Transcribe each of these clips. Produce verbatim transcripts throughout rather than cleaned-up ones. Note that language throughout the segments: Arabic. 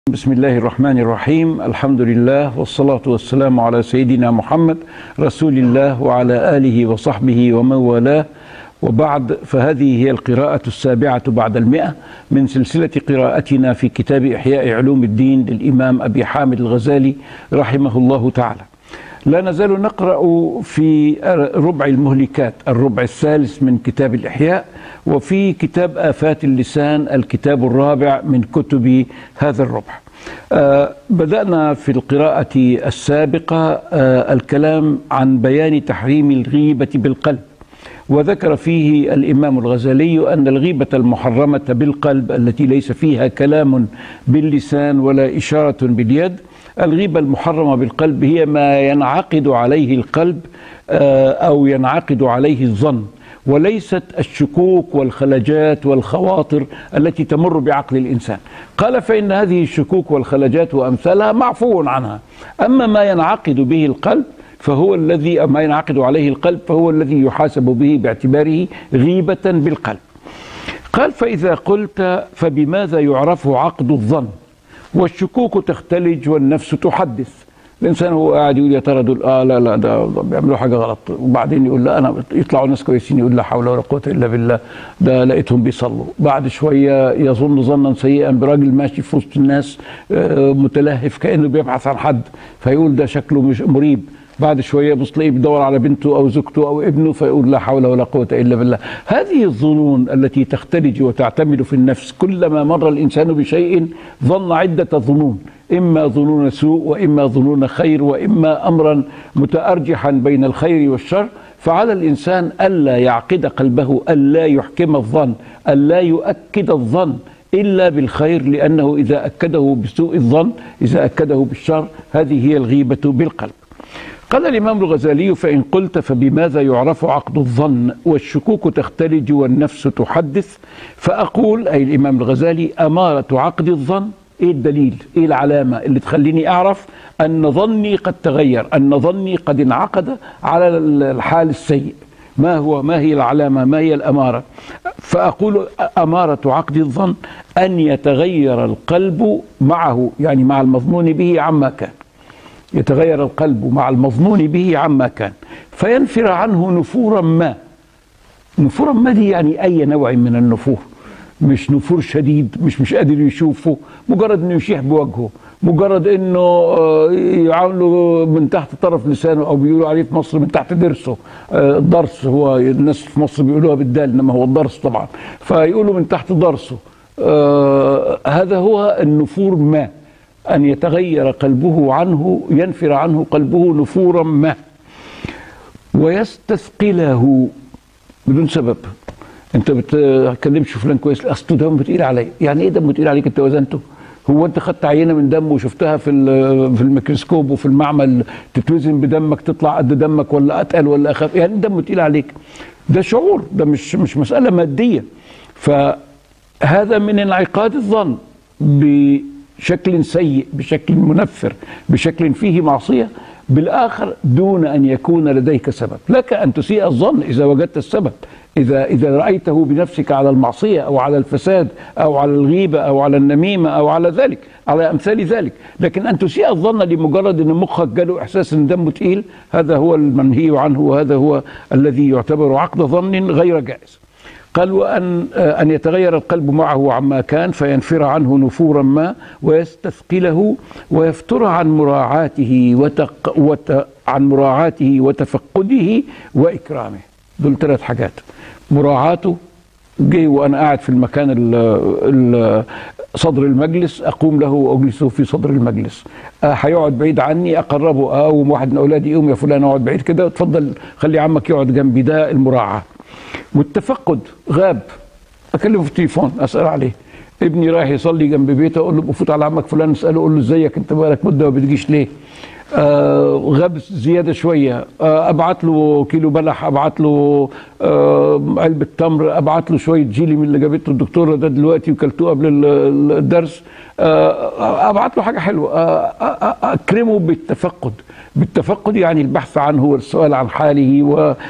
بسم الله الرحمن الرحيم. الحمد لله والصلاة والسلام على سيدنا محمد رسول الله وعلى آله وصحبه ومن والاه، وبعد، فهذه هي القراءة السابعة بعد المئة من سلسلة قراءتنا في كتاب إحياء علوم الدين للإمام أبي حامد الغزالي رحمه الله تعالى. لا نزال نقرأ في ربع المهلكات، الربع الثالث من كتاب الإحياء، وفي كتاب آفات اللسان الكتاب الرابع من كتب هذا الربع. آه بدأنا في القراءة السابقة آه الكلام عن بيان تحريم الغيبة بالقلب، وذكر فيه الإمام الغزالي أن الغيبة المحرمة بالقلب التي ليس فيها كلام باللسان ولا إشارة باليد، الغيبة المحرمة بالقلب هي ما ينعقد عليه القلب أو ينعقد عليه الظن، وليست الشكوك والخلجات والخواطر التي تمر بعقل الإنسان. قال فإن هذه الشكوك والخلجات وأمثالها معفو عنها، أما ما ينعقد به القلب فهو الذي ما ينعقد عليه القلب فهو الذي يحاسب به باعتباره غيبة بالقلب. قال فإذا قلت فبماذا يعرف عقد الظن؟ والشكوك تختلج والنفس تحدث. الانسان هو قاعد يقول يا ترى دول اه لا لا ده بيعملوا حاجه غلط، وبعدين يقول لا انا يطلعوا ناس كويسين، يقول لا حول ولا قوه الا بالله ده لقيتهم بيصلوا. بعد شويه يظن ظنا سيئا براجل ماشي في وسط الناس آه متلهف كانه بيبحث عن حد، فيقول ده شكله مش مريب. بعد شويه بص تلاقيه بيدور على بنته او زوجته او ابنه، فيقول لا حول ولا قوه الا بالله. هذه الظنون التي تختلج وتعتمد في النفس، كلما مر الانسان بشيء ظن عده ظنون، اما ظنون سوء واما ظنون خير واما امرا متارجحا بين الخير والشر. فعلى الانسان الا يعقد قلبه، الا يحكم الظن، الا يؤكد الظن الا بالخير، لانه اذا اكده بسوء الظن، اذا اكده بالشر، هذه هي الغيبه بالقلب. قال الإمام الغزالي فإن قلت فبماذا يعرف عقد الظن والشكوك تختلج والنفس تحدث، فأقول أي الإمام الغزالي أمارة عقد الظن، إيه الدليل، إيه العلامة اللي تخليني أعرف أن ظني قد تغير، أن ظني قد انعقد على الحال السيء؟ ما هو ما هي العلامة، ما هي الأمارة؟ فأقول أمارة عقد الظن أن يتغير القلب معه، يعني مع المظنون به عما كان، يتغير القلب مع المظنون به عما كان، فينفر عنه نفورا ما. نفورا ما دي يعني أي نوع من النفور، مش نفور شديد، مش مش قادر يشوفه، مجرد انه يشيح بوجهه، مجرد انه يعامله من تحت طرف لسانه، او بيقولوا عليه في مصر من تحت ضرسه. الضرس هو الناس في مصر بيقولوها بالدال، انما هو الضرس طبعا، فيقولوا من تحت ضرسه. هذا هو النفور ما، أن يتغير قلبه عنه، ينفر عنه قلبه نفورا ما، ويستثقله بدون سبب. أنت بتكلمش فلان كويس، أصله دمه تقيل علي. يعني إيه دمه تقيل عليك؟ أنت وزنته؟ هو أنت خدت عينة من دمه وشفتها في في الميكروسكوب وفي المعمل تتوزن بدمك تطلع قد دمك ولا أتقل ولا أخف؟ يعني دمه تقيل عليك، ده شعور، ده مش مش مسألة مادية. فهذا من انعقاد الظن بشكل سيء، بشكل منفر، بشكل فيه معصية بالآخر، دون أن يكون لديك سبب. لك أن تسيء الظن إذا وجدت السبب، إذا إذا رأيته بنفسك على المعصية أو على الفساد أو على الغيبة أو على النميمة أو على ذلك، على أمثال ذلك. لكن أن تسيء الظن لمجرد أن مخك جاله إحساس أن دمه تقيل، هذا هو المنهي عنه، وهذا هو الذي يعتبر عقد ظن غير جائز. قال وأن أن يتغير القلب معه عما كان، فينفر عنه نفورا ما، ويستثقله، ويفتر عن مراعاته وتق وت عن مراعاته وتفقده وإكرامه. دول ثلاث حاجات. مراعاته، جه وأنا قاعد في المكان ال ال صدر المجلس، أقوم له وأجلسه في صدر المجلس. هيقعد بعيد عني، أقربه، أقوم واحد من أولادي يقوم يا فلان اقعد بعيد كده، اتفضل خلي عمك يقعد جنبي. ده المراعاة. والتفقد، غاب، اكلمه في التليفون اسال عليه. ابني رايح يصلي جنب بيته، اقول له بفوت على عمك فلان اساله، اقول له ازيك انت بقالك مده ما بتجيش ليه؟ آه غاب زياده شويه، آه ابعت له كيلو بلح، ابعت له آه علبه تمر، ابعت له شويه جيلي من اللي جابته الدكتوره ده دلوقتي وكلتوه قبل الدرس. ابعت له حاجه حلوه، اكرمه بالتفقد. بالتفقد يعني البحث عنه والسؤال عن حاله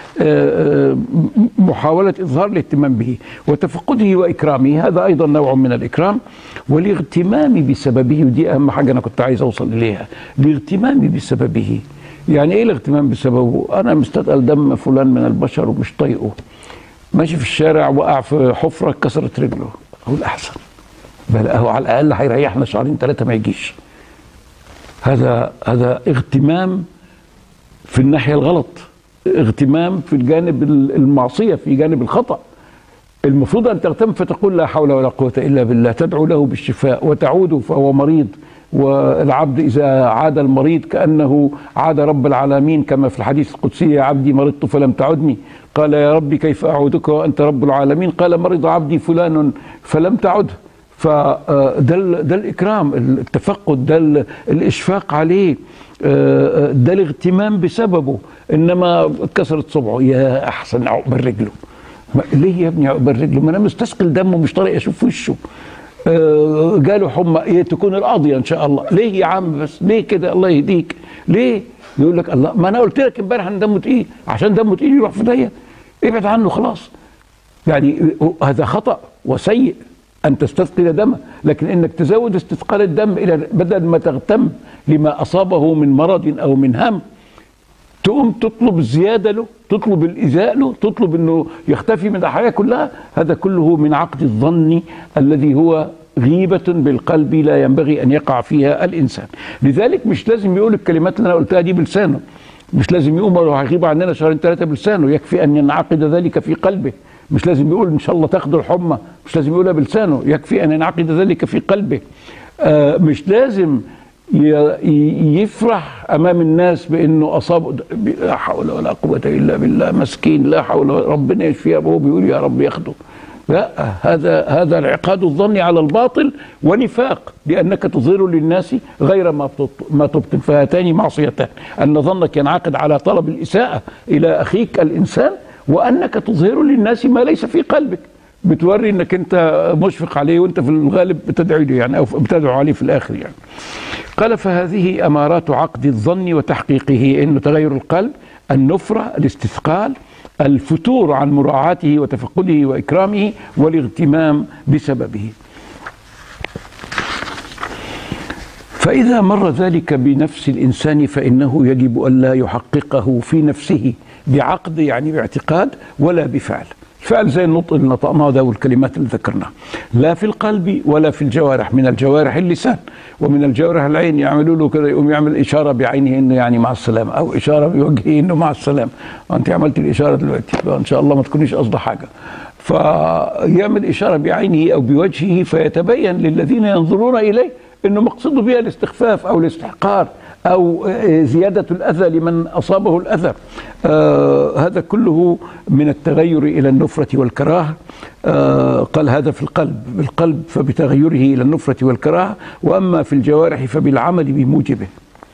ومحاوله اظهار الاهتمام به، وتفقده واكرامه هذا ايضا نوع من الاكرام. والاغتمام بسببه، ودي اهم حاجه انا كنت عايز اوصل اليها، الاغتمام بسببه. يعني ايه الاغتمام بسببه؟ انا مستثقل دم فلان من البشر ومش طايقه، ماشي في الشارع وقع في حفره كسرت رجله، اقول احسن بل هو على الاقل هيريحنا شهرين ثلاثه ما يجيش. هذا هذا اغتمام في الناحيه الغلط، اغتمام في الجانب المعصيه، في جانب الخطا. المفروض ان تغتم فتقول لا حول ولا قوه الا بالله، تدعو له بالشفاء وتعود فهو مريض. والعبد اذا عاد المريض كانه عاد رب العالمين، كما في الحديث القدسي: يا عبدي مرضت فلم تعدني، قال يا ربي كيف اعودك وانت رب العالمين، قال مرض عبدي فلان فلم تعده. فده ده الاكرام، التفقد، ده الاشفاق عليه، ده الاغتمام بسببه. انما اتكسرت صبعه، يا احسن عقبال رجله. ليه يا ابني عقبال رجله؟ ما انا مستثقل دمه مش طايق اشوف وشه. جاله حمى تكون القاضيه ان شاء الله. ليه يا عم بس؟ ليه كده؟ الله يهديك. ليه؟ يقول لك الله ما انا قلت لك امبارح ان دمه تقيل، عشان دمه تقيل يروح في ضيق، ابعد عنه خلاص. يعني هذا خطأ وسيء أن تستثقل دمه، لكن إنك تزود استثقال الدم إلى بدل ما تغتم لما أصابه من مرض أو من هم، تقوم تطلب الزيادة له، تطلب الإيذاء له، تطلب إنه يختفي من الحياة كلها. هذا كله من عقد الظن الذي هو غيبة بالقلب لا ينبغي أن يقع فيها الإنسان. لذلك مش لازم يقول الكلمات اللي أنا قلتها دي بلسانه، مش لازم يقول لو هيغيب عننا شهرين ثلاثة بلسانه، يكفي أن ينعقد ذلك في قلبه. مش لازم يقول ان شاء الله تاخدوا الحمى، مش لازم يقولها بلسانه، يكفي ان ينعقد ذلك في قلبه. آه مش لازم يفرح امام الناس بانه اصاب، لا حول ولا قوه الا بالله، مسكين لا حول، ربنا يشفيه، وهو بيقول يا رب ياخده. لا، هذا هذا انعقاد الظن على الباطل ونفاق، لانك تظهر للناس غير ما ما تبطن. فهاتان معصيتان: ان ظنك ينعقد على طلب الاساءه الى اخيك الانسان، وانك تظهر للناس ما ليس في قلبك، بتوري انك انت مشفق عليه وانت في الغالب بتدعي له يعني، او بتدعو عليه في الاخر يعني. قال: فهذه امارات عقد الظن وتحقيقه، انه تغير القلب، النفره، الاستثقال، الفتور عن مراعاته وتفقده واكرامه، والاغتمام بسببه. فاذا مر ذلك بنفس الانسان فانه يجب الا يحققه في نفسه بعقد، يعني باعتقاد، ولا بفعل. فعل زي النطق اللي نطقناه ده والكلمات اللي ذكرناها، لا في القلب ولا في الجوارح. من الجوارح اللسان، ومن الجوارح العين. يعملوا له كده، يقوم يعمل اشاره بعينه انه يعني مع السلامه، او اشاره بوجهه انه مع السلامه. وانت عملت الاشاره دلوقتي، ان شاء الله ما تكونيش قصد حاجه. فيعمل اشاره بعينه او بوجهه، فيتبين للذين ينظرون اليه انه مقصده بها الاستخفاف او الاستحقار أو زيادة الأذى لمن أصابه الأذى. آه هذا كله من التغير إلى النفرة والكراهة. آه قال هذا في القلب، بالقلب فبتغيره إلى النفرة والكراهة، وأما في الجوارح فبالعمل بموجبه،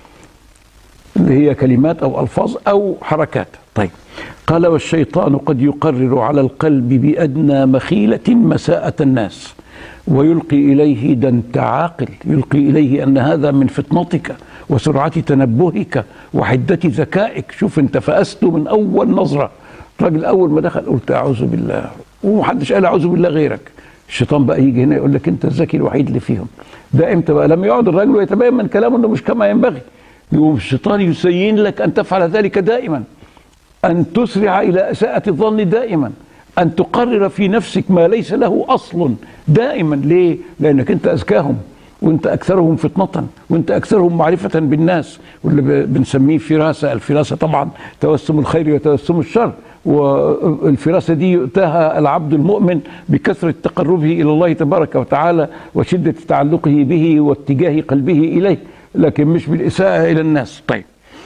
اللي هي كلمات أو ألفاظ أو حركات. طيب، قال: والشيطان قد يقرر على القلب بأدنى مخيلة مساءة الناس، ويلقي إليه، ده أنت عاقل، يلقي إليه أن هذا من فطنتك وسرعة تنبهك وحدة ذكائك. شوف انت فأسته من أول نظرة. الراجل أول ما دخل قلت أعوذ بالله، ومحدش قال أعوذ بالله غيرك. الشيطان بقى يجي هنا يقول لك أنت الذكي الوحيد اللي فيهم. ده إمتى بقى؟ لما يقعد الراجل ويتبين من كلامه أنه مش كما ينبغي، يقوم الشيطان يسين لك أن تفعل ذلك دائما، أن تسرع إلى إساءة الظن دائما، أن تقرر في نفسك ما ليس له أصل دائما. ليه؟ لأنك أنت أذكاهم، وانت اكثرهم فطنة، وانت اكثرهم معرفة بالناس، واللي بنسميه فراسة. الفراسة طبعا توسم الخير وتوسم الشر، والفراسة دي يؤتاها العبد المؤمن بكثرة تقربه الى الله تبارك وتعالى وشدة تعلقه به واتجاه قلبه اليه، لكن مش بالاساءة الى الناس. طيب،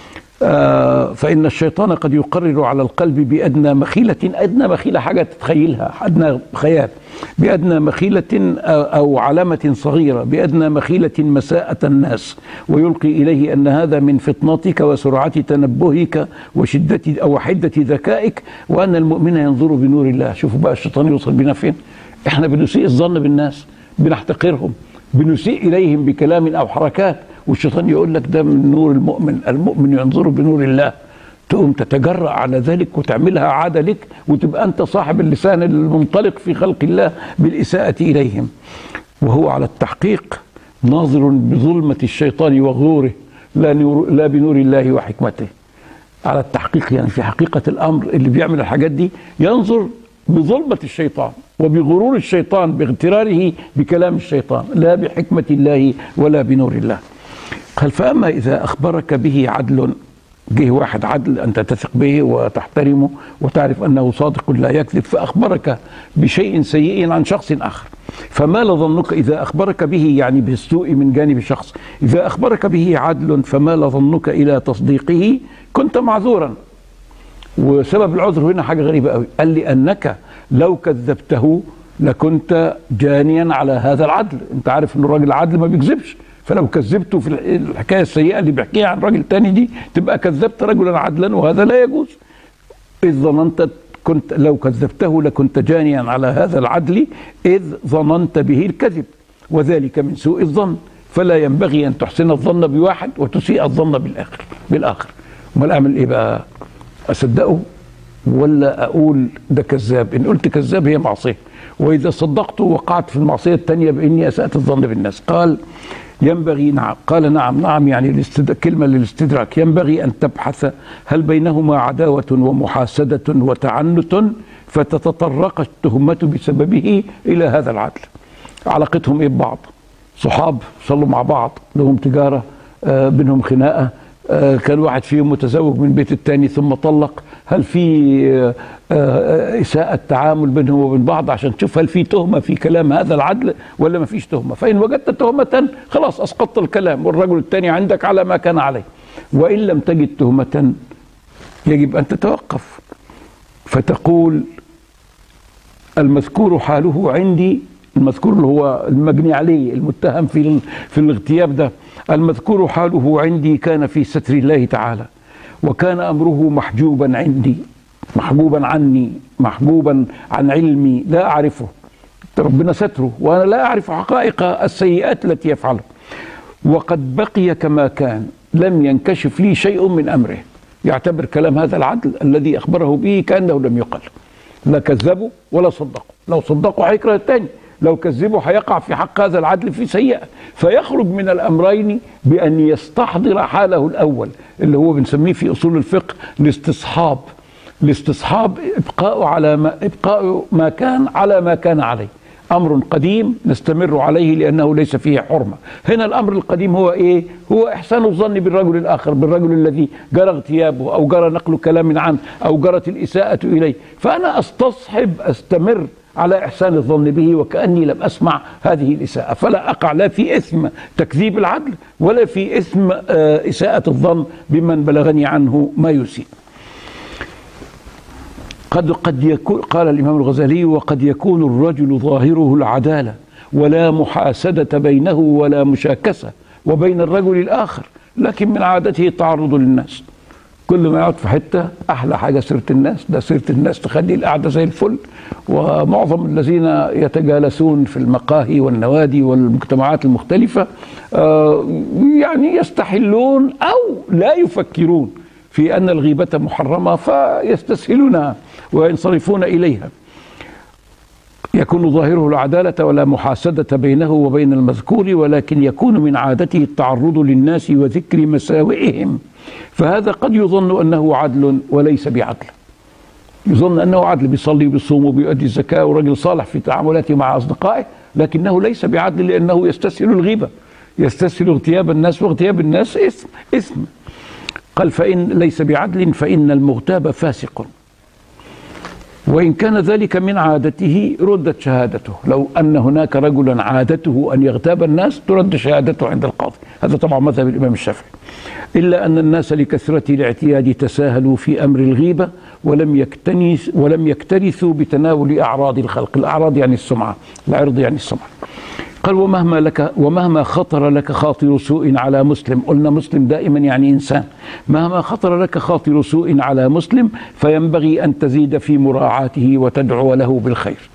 آه فإن الشيطان قد يقرر على القلب بأدنى مخيلة، أدنى مخيلة حاجة تتخيلها، أدنى خيال، بأدنى مخيلة أو علامة صغيرة، بأدنى مخيلة مساءة الناس، ويلقي إليه أن هذا من فطنتك وسرعة تنبهك وشدة أو حدة ذكائك، وأن المؤمن ينظر بنور الله. شوفوا بقى الشيطان يوصل بنا فين. إحنا بنسيء الظن بالناس، بنحتقرهم، بنسيء إليهم بكلام أو حركات، والشيطان يقول لك ده من نور المؤمن، المؤمن ينظر بنور الله، تقوم تتجرأ على ذلك وتعملها عادة لك، وتبقى أنت صاحب اللسان المنطلق في خلق الله بالإساءة إليهم. وهو على التحقيق ناظر بظلمة الشيطان وغروره، لا, لا بنور الله وحكمته. على التحقيق يعني في حقيقة الأمر اللي بيعمل الحاجات دي ينظر بظلمة الشيطان وبغرور الشيطان باغتراره بكلام الشيطان، لا بحكمة الله ولا بنور الله. قال فأما إذا أخبرك به عدل، جه واحد عدل أنت تثق به وتحترمه وتعرف أنه صادق لا يكذب، فأخبرك بشيء سيء عن شخص آخر، فما لظنك إذا أخبرك به، يعني بالسوء من جانب شخص، إذا أخبرك به عدل فما لظنك إلى تصديقه كنت معذورا. وسبب العذر هنا حاجة غريبة قوي، قال لي أنك لو كذبته لكنت جانيا على هذا العدل. أنت عارف أن الراجل العدل ما بيكذبش، فلو كذبته في الحكاية السيئة اللي بيحكيها عن راجل تاني دي تبقى كذبت رجلا عدلا، وهذا لا يجوز. إذ ظننت كنت لو كذبته لكنت جانيا على هذا العدل إذ ظننت به الكذب، وذلك من سوء الظن، فلا ينبغي أن تحسن الظن بواحد وتسيء الظن بالآخر بالآخر. امال أعمل إيه بقى؟ أصدقه ولا أقول ده كذاب؟ إن قلت كذاب هي معصية، وإذا صدقته وقعت في المعصية الثانية بإني أسأت الظن بالناس. قال ينبغي، نعم، قال نعم نعم يعني كلمة للاستدراك، ينبغي أن تبحث هل بينهما عداوة ومحاسدة وتعنت فتتطرق التهمة بسببه إلى هذا العدل. علاقتهم إيه ببعض؟ صحاب صلوا مع بعض، لهم تجارة، آه بينهم خناقة، آه كان واحد فيهم متزوج من بيت التاني ثم طلق، هل في آه إساءة تعامل بينهم وبين بعض، عشان تشوف هل في تهمة في كلام هذا العدل ولا ما فيش تهمة. فإن وجدت تهمة خلاص أسقطت الكلام والرجل التاني عندك على ما كان عليه، وإن لم تجد تهمة يجب أن تتوقف فتقول المذكور حاله عندي، المذكور اللي هو المجني عليه المتهم في في الاغتياب ده، المذكور حاله عندي كان في ستر الله تعالى، وكان أمره محجوبا عندي، محجوبا عني، محجوبا عن علمي، لا أعرفه، ربنا ستره وأنا لا أعرف حقائق السيئات التي يفعلها، وقد بقي كما كان لم ينكشف لي شيء من أمره. يعتبر كلام هذا العدل الذي أخبره به كأنه لم يقل، لا كذبوا ولا صدقوا، لو صدقوا هيكره الثاني، لو كذبوا هيقع في حق هذا العدل في سيئة، فيخرج من الأمرين بأن يستحضر حاله الأول اللي هو بنسميه في أصول الفقه الاستصحاب. الاستصحاب إبقاء على ما إبقاء ما كان على ما كان عليه، أمر قديم نستمر عليه لأنه ليس فيه حرمة. هنا الأمر القديم هو إيه؟ هو إحسان الظن بالرجل الآخر، بالرجل الذي جرى اغتيابه أو جرى نقل كلام عنه أو جرت الإساءة إليه، فأنا أستصحب أستمر على إحسان الظن به وكأني لم أسمع هذه الإساءة، فلا أقع لا في إثم تكذيب العدل ولا في إثم إساءة الظن بمن بلغني عنه ما يسيء. قد قد يكون، قال الإمام الغزالي، وقد يكون الرجل ظاهره العدالة ولا محاسدة بينه ولا مشاكسة وبين الرجل الآخر، لكن من عادته التعرض للناس. كل ما يقعد في حتة أحلى حاجة سيرة الناس، ده سيرة الناس تخلي القعدة زي الفل. ومعظم الذين يتجالسون في المقاهي والنوادي والمجتمعات المختلفة يعني يستحلون أو لا يفكرون في أن الغيبة محرمة فيستسهلونها وينصرفون إليها. يكون ظاهره العدالة ولا محاسدة بينه وبين المذكور، ولكن يكون من عادته التعرض للناس وذكر مساوئهم، فهذا قد يظن أنه عدل وليس بعدل. يظن أنه عدل، بيصلي وبيصوم وبيؤدي الزكاة ورجل صالح في تعاملاته مع أصدقائه، لكنه ليس بعدل لأنه يستسهل الغيبة، يستسهل اغتياب الناس، واغتياب الناس إثم إثم. قال فإن ليس بعدل فإن المغتاب فاسق، وإن كان ذلك من عادته ردت شهادته. لو أن هناك رجلا عادته أن يغتاب الناس ترد شهادته عند القاضي، هذا طبعا مذهب الإمام الشافعي، إلا أن الناس لكثرة الاعتياد تساهلوا في أمر الغيبة ولم يكتنس ولم يكترثوا بتناول أعراض الخلق. الأعراض يعني السمعة، العرض يعني السمعة. قال ومهما لك ومهما خطر لك خاطر سوء على مسلم، قلنا مسلم دائما يعني إنسان، مهما خطر لك خاطر سوء على مسلم فينبغي أن تزيد في مراعاته وتدعو له بالخير.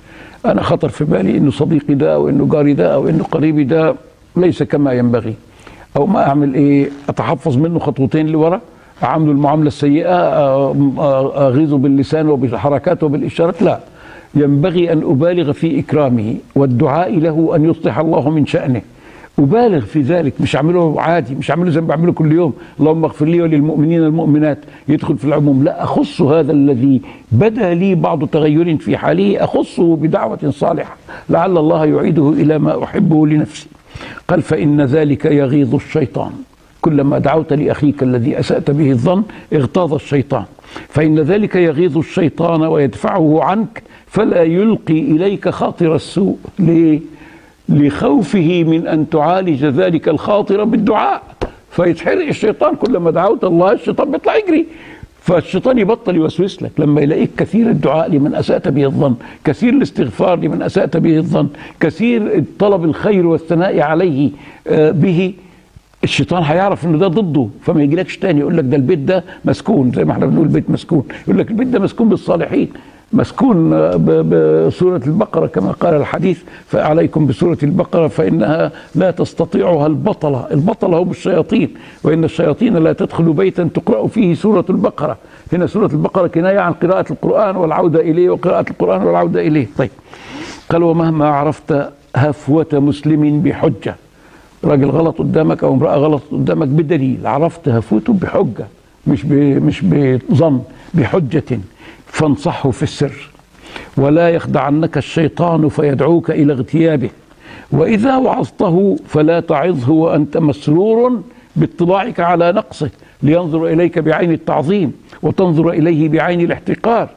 أنا خطر في بالي إنه صديقي ده أو إنه جاري ده أو إنه قريبي ده ليس كما ينبغي، أو ما أعمل إيه؟ أتحفظ منه خطوتين لورا، أعامله المعاملة السيئة، أغيظه باللسان وبالحركات وبالإشارات، لا، ينبغي أن أبالغ في إكرامه والدعاء له أن يصلح الله من شأنه. أبالغ في ذلك، مش أعمله عادي، مش أعمله زي ما بعمله كل يوم، اللهم اغفر لي وللمؤمنين المؤمنات، يدخل في العموم، لا، أخص هذا الذي بدا لي بعض تغير في حاله، أخصه بدعوة صالحة لعل الله يعيده إلى ما أحبه لنفسي. قال فإن ذلك يغيظ الشيطان، كلما دعوت لأخيك الذي أسأت به الظن اغتاظ الشيطان، فإن ذلك يغيظ الشيطان ويدفعه عنك فلا يلقي إليك خاطر السوء. ليه؟ لخوفه من أن تعالج ذلك الخاطر بالدعاء، فيتحرق الشيطان. كلما دعوت الله الشيطان بيطلع يجري، فالشيطان يبطل يوسوس لك لما يلاقيك كثير الدعاء لمن أسأت به الظن، كثير الاستغفار لمن أسأت به الظن، كثير طلب الخير والثناء عليه به. الشيطان هيعرف ان ده ضده، فما يجيلكش تاني يقول لك ده البيت ده مسكون، زي ما احنا بنقول بيت مسكون، يقول لك البيت ده مسكون بالصالحين، مسكون بسورة البقرة كما قال الحديث، فعليكم بسورة البقرة فإنها لا تستطيعها البطلة. البطلة هم الشياطين، وإن الشياطين لا تدخل بيتا تقرأ فيه سورة البقرة. هنا سورة البقرة كناية عن قراءة القرآن والعودة إليه، وقراءة القرآن والعودة إليه. طيب، قال ومهما عرفت هفوة مسلم بحجة، راجل غلط قدامك أو امرأة غلط قدامك بدليل، عرفت هفوته بحجة، مش مش بظن، بحجة، فانصحه في السر، ولا يخدعنك الشيطان فيدعوك إلى اغتيابه، وإذا وعظته فلا تعظه وأنت مسرور باطلاعك على نقصه، لينظر إليك بعين التعظيم وتنظر إليه بعين الاحتقار،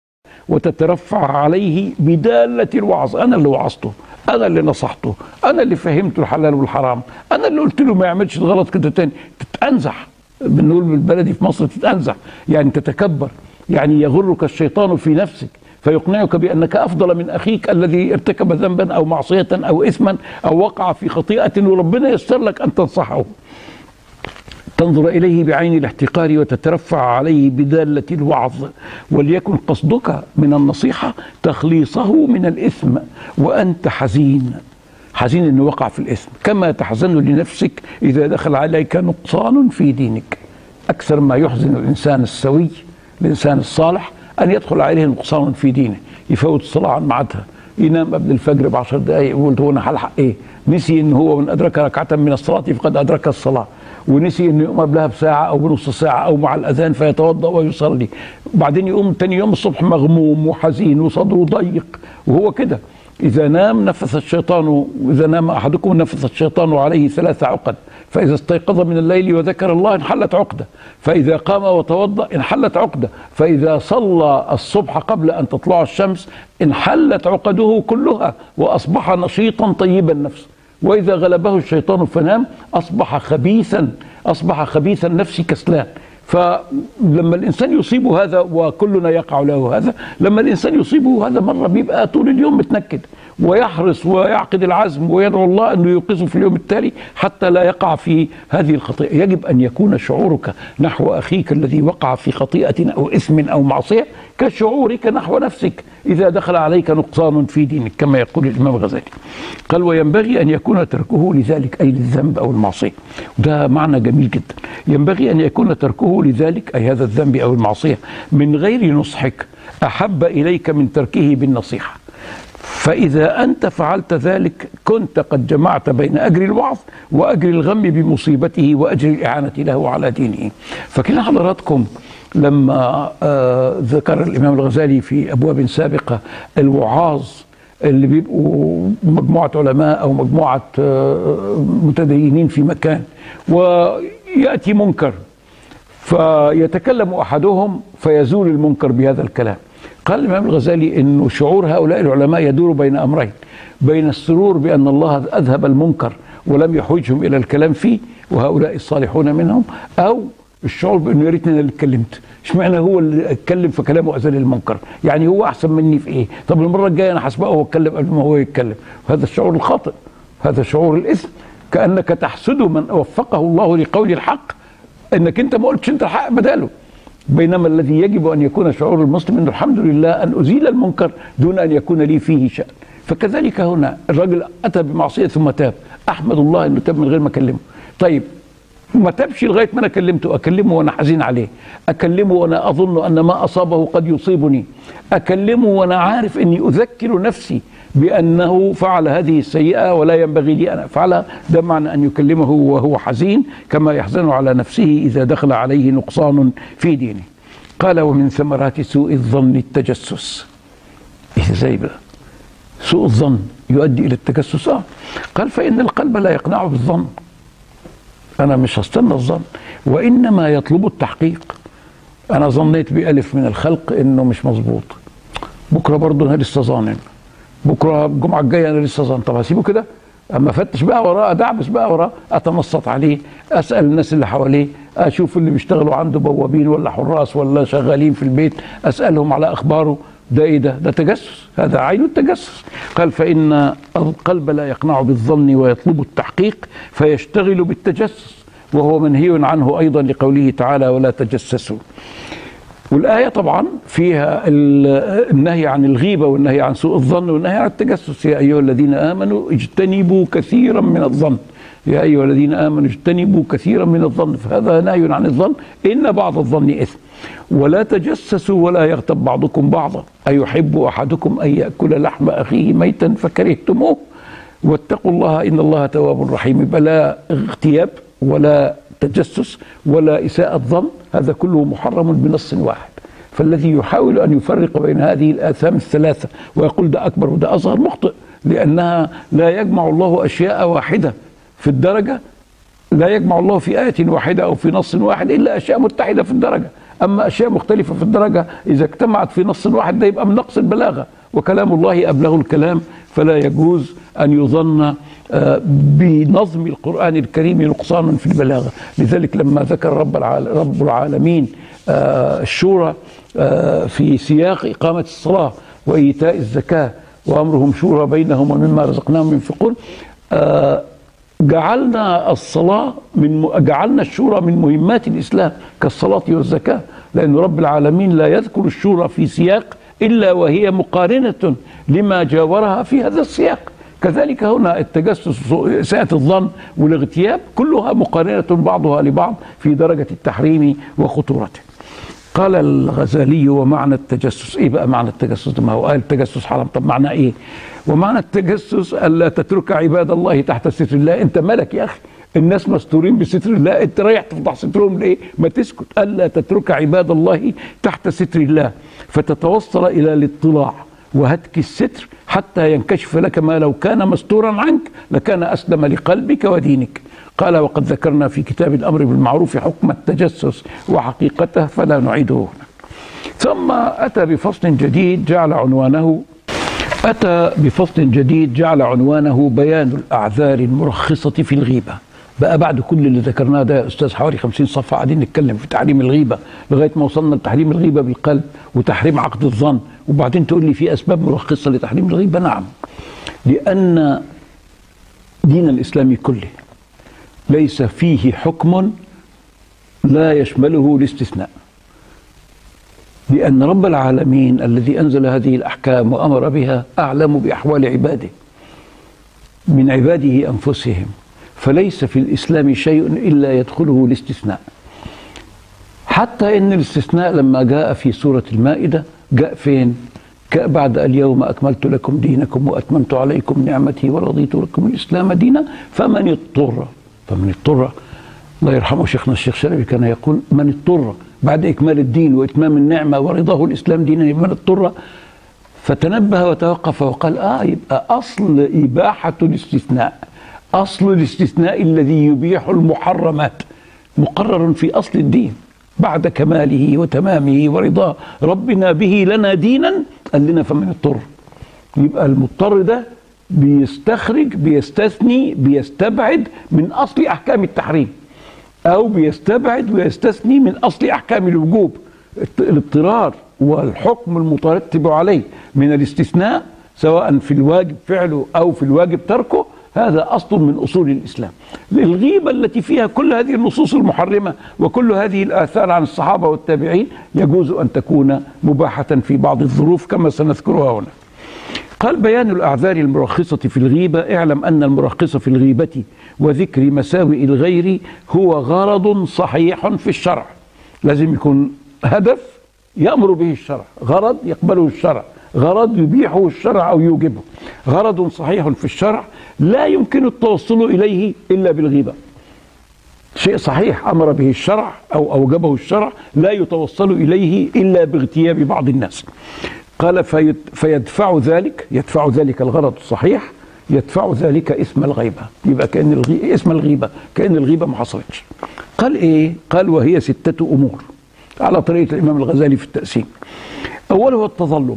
وتترفع عليه بدالة الوعظ. أنا اللي وعظته، أنا اللي نصحته، أنا اللي فهمته الحلال والحرام، أنا اللي قلت له ما يعملش الغلط كده تاني. تتأنزح، بنقول بالبلدي في مصر تتأنزح، يعني تتكبر، يعني يغرك الشيطان في نفسك فيقنعك بأنك أفضل من أخيك الذي ارتكب ذنبا أو معصية أو إثما أو وقع في خطيئة، وربنا يسر لك أن تنصحه. تنظر إليه بعين الاحتقار وتترفع عليه بدالة الوعظ، وليكن قصدك من النصيحة تخليصه من الإثم وأنت حزين، حزين أنه وقع في الإثم، كما تحزن لنفسك إذا دخل عليك نقصان في دينك. أكثر ما يحزن الإنسان السوي، الإنسان الصالح، أن يدخل عليه نقصان في دينه، يفوت الصلاة عن ميعادها، ينام قبل الفجر بعشر دقائق، يقول هو أنا هلحق إيه؟ نسي إن هو من أدرك ركعة من الصلاة فقد أدرك الصلاة، ونسي إنه يقوم قبلها بساعة أو بنص ساعة أو مع الأذان فيتوضأ ويصلي، وبعدين يقوم تاني يوم الصبح مغموم وحزين وصدره ضيق، وهو كده. إذا نام نفث الشيطان، إذا نام أحدكم نفث الشيطان عليه ثلاث عقد، فإذا استيقظ من الليل وذكر الله انحلت عقدة، فإذا قام وتوضأ انحلت عقدة، فإذا صلى الصبح قبل أن تطلع الشمس انحلت عقده كلها وأصبح نشيطا طيب النفس. وإذا غلبه الشيطان فنام أصبح خبيثا، أصبح خبيث النفس كسلان. فلما الإنسان يصيبه هذا، وكلنا يقع له هذا، لما الإنسان يصيبه هذا مرة بيبقى طول اليوم متنكد، ويحرص ويعقد العزم ويدعو الله أنه يوقظه في اليوم التالي حتى لا يقع في هذه الخطيئة. يجب أن يكون شعورك نحو أخيك الذي وقع في خطيئة أو إثم أو معصية كشعورك نحو نفسك إذا دخل عليك نقصان في دينك، كما يقول الإمام الغزالي. قال وينبغي أن يكون تركه لذلك، أي للذنب أو المعصية، وده معنى جميل جدا. ينبغي أن يكون تركه لذلك، أي هذا الذنب أو المعصية، من غير نصحك أحب إليك من تركه بالنصيحة، فإذا أنت فعلت ذلك كنت قد جمعت بين أجر الوعظ وأجر الغم بمصيبته وأجر الإعانة له على دينه. فكنا حضراتكم لما آه ذكر الإمام الغزالي في أبواب سابقة الوعاظ اللي بيبقوا مجموعة علماء أو مجموعة آه متدينين في مكان، ويأتي منكر فيتكلم أحدهم فيزول المنكر بهذا الكلام. قال الإمام الغزالي إنه شعور هؤلاء العلماء يدور بين أمرين، بين السرور بأن الله أذهب المنكر ولم يحوجهم إلى الكلام فيه وهؤلاء الصالحون منهم، أو الشعور بأنه يا ريتني أنا اللي اتكلمت، اشمعنى هو اللي اتكلم فكلامه أزال المنكر، يعني هو أحسن مني في إيه؟ طب المرة الجاية أنا هسبقه واتكلم قبل ما هو يتكلم. هذا الشعور الخاطئ، هذا شعور الإثم، كأنك تحسد من وفقه الله لقول الحق، إنك أنت ما قلتش أنت الحق بداله. بينما الذي يجب أن يكون شعور المسلم أنه الحمد لله أن أزيل المنكر دون أن يكون لي فيه شأن. فكذلك هنا الرجل أتى بمعصية ثم تاب، أحمد الله أنه تاب من غير ما أكلمه. طيب ما تابش لغاية ما أنا كلمته، أكلمه وأنا حزين عليه، أكلمه وأنا أظن أن ما أصابه قد يصيبني، أكلمه وأنا عارف أني أذكر نفسي بأنه فعل هذه السيئة ولا ينبغي لي أن أفعلها. ده معنى أن يكلمه وهو حزين كما يحزن على نفسه إذا دخل عليه نقصان في دينه. قال ومن ثمرات سوء الظن التجسس. إزاي بقى سوء الظن يؤدي إلى التجسس؟ آه. قال فإن القلب لا يقنع بالظن، أنا مش هستنى الظن وإنما يطلب التحقيق. أنا ظنيت بألف من الخلق إنه مش مظبوط، بكرة برضه أنا لسه ظانن، بكرة الجمعة الجاية أنا لسه ظانن، طب هسيبه كده؟ أما أفتش بقى وراه، أدعبس بقى وراه، أتنصت عليه، أسأل الناس اللي حواليه، أشوف اللي بيشتغلوا عنده بوابين ولا حراس ولا شغالين في البيت، أسألهم على أخباره. ده إيه ده؟ ده تجسس، هذا عين التجسس. قال فإن القلب لا يقنع بالظن ويطلب التحقيق فيشتغل بالتجسس، وهو منهي عنه أيضا لقوله تعالى ولا تجسسوا. والآية طبعا فيها النهي عن الغيبة والنهي عن سوء الظن والنهي عن التجسس. يا أيها الذين آمنوا اجتنبوا كثيرا من الظن، يا أيها الذين آمنوا اجتنبوا كثيرا من الظن، فهذا نهي عن الظن، إن بعض الظن إثم. ولا تجسسوا ولا يغتب بعضكم بعضا أيحب أحدكم أن يأكل لحم أخيه ميتا فكرهتموه واتقوا الله إن الله تواب رحيم. بلا اغتياب ولا تجسس ولا إساءة ظن، هذا كله محرم بنص واحد. فالذي يحاول أن يفرق بين هذه الآثام الثلاثة ويقول ده أكبر وده أصغر مخطئ، لأنها لا يجمع الله أشياء واحدة في الدرجة، لا يجمع الله في آية واحدة أو في نص واحد إلا أشياء متحدة في الدرجة. أما أشياء مختلفة في الدرجة إذا اجتمعت في نص واحد ده يبقى من نقص البلاغة، وكلام الله أبلغ الكلام، فلا يجوز أن يظن بنظم القرآن الكريم نقصان في البلاغة. لذلك لما ذكر رب رب العالمين الشورى في سياق إقامة الصلاة وإيتاء الزكاة وأمرهم شورى بينهم ومما رزقناهم ينفقون، جعلنا الصلاة من جعلنا الشورى من مهمات الإسلام كالصلاة والزكاة، لأن رب العالمين لا يذكر الشورى في سياق إلا وهي مقارنة لما جاورها في هذا السياق. كذلك هنا التجسس إساءة الظن والاغتياب كلها مقارنة بعضها لبعض في درجة التحريم وخطورته. قال الغزالي ومعنى التجسس، ايه بقى معنى التجسس؟ ما هو قال التجسس حرام، طب معنى ايه؟ ومعنى التجسس الا تترك عباد الله تحت ستر الله. انت مالك يا اخي؟ الناس مستورين بستر الله، انت رايح تفضح سترهم ليه؟ ما تسكت. الا تترك عباد الله تحت ستر الله فتتوصل الى الاطلاع وهتك الستر حتى ينكشف لك ما لو كان مستورا عنك لكان اسلم لقلبك ودينك. قال وقد ذكرنا في كتاب الأمر بالمعروف حكم التجسس وحقيقته فلا نعيده هنا. ثم أتى بفصل جديد جعل عنوانه أتى بفصل جديد جعل عنوانه بيان الأعذار المرخصة في الغيبة. بقى بعد كل اللي ذكرناه ده يا أستاذ حوالي خمسين صفحة قاعدين نتكلم في تحريم الغيبة لغاية ما وصلنا لتحريم الغيبة بالقلب وتحريم عقد الظن، وبعدين تقول لي في أسباب مرخصة لتحريم الغيبة. نعم، لأن دين الإسلام كله ليس فيه حكم لا يشمله الاستثناء، لأن رب العالمين الذي أنزل هذه الأحكام وأمر بها أعلم بأحوال عباده من عباده أنفسهم، فليس في الإسلام شيء إلا يدخله الاستثناء. حتى إن الاستثناء لما جاء في سورة المائدة جاء فين؟ جاء بعد اليوم أكملت لكم دينكم وأتممت عليكم نعمتي ورضيت لكم الإسلام دينا فمن اضطر. فمن اضطر، الله يرحمه شيخنا الشيخ شلبي كان يقول من اضطر بعد إكمال الدين وإتمام النعمة ورضاه الإسلام دينا من اضطر. فتنبه وتوقف وقال آه يبقى أصل إباحة الاستثناء، أصل الاستثناء الذي يبيح المحرمات مقرر في أصل الدين بعد كماله وتمامه ورضاه ربنا به لنا دينا. قال لنا فمن اضطر، يبقى المضطر ده بيستخرج بيستثني بيستبعد من أصل أحكام التحريم، أو بيستبعد ويستثني من أصل أحكام الوجوب. الاضطرار والحكم المترتب عليه من الاستثناء سواء في الواجب فعله أو في الواجب تركه هذا أصل من أصول الإسلام. الغيبة التي فيها كل هذه النصوص المحرمة وكل هذه الآثار عن الصحابة والتابعين يجوز أن تكون مباحة في بعض الظروف كما سنذكرها هنا. قال: بيان الأعذار المرخصة في الغيبة: اعلم أن المرخص في الغيبة وذكر مساوئ الغير هو غرض صحيح في الشرع. لازم يكون هدف يأمر به الشرع، غرض يقبله الشرع، غرض يبيحه الشرع أو يوجبه، غرض صحيح في الشرع لا يمكن التوصل إليه إلا بالغيبة. شيء صحيح أمر به الشرع أو أوجبه الشرع لا يتوصل إليه إلا باغتياب بعض الناس. قال: فيدفع ذلك، يدفع ذلك الغرض الصحيح، يدفع ذلك اسم الغيبة. يبقى كأن الغي... اسم الغيبة كأن الغيبة ما حصلتش. قال إيه؟ قال: وهي ستة أمور على طريقة الإمام الغزالي في التقسيم. أوله التظلم،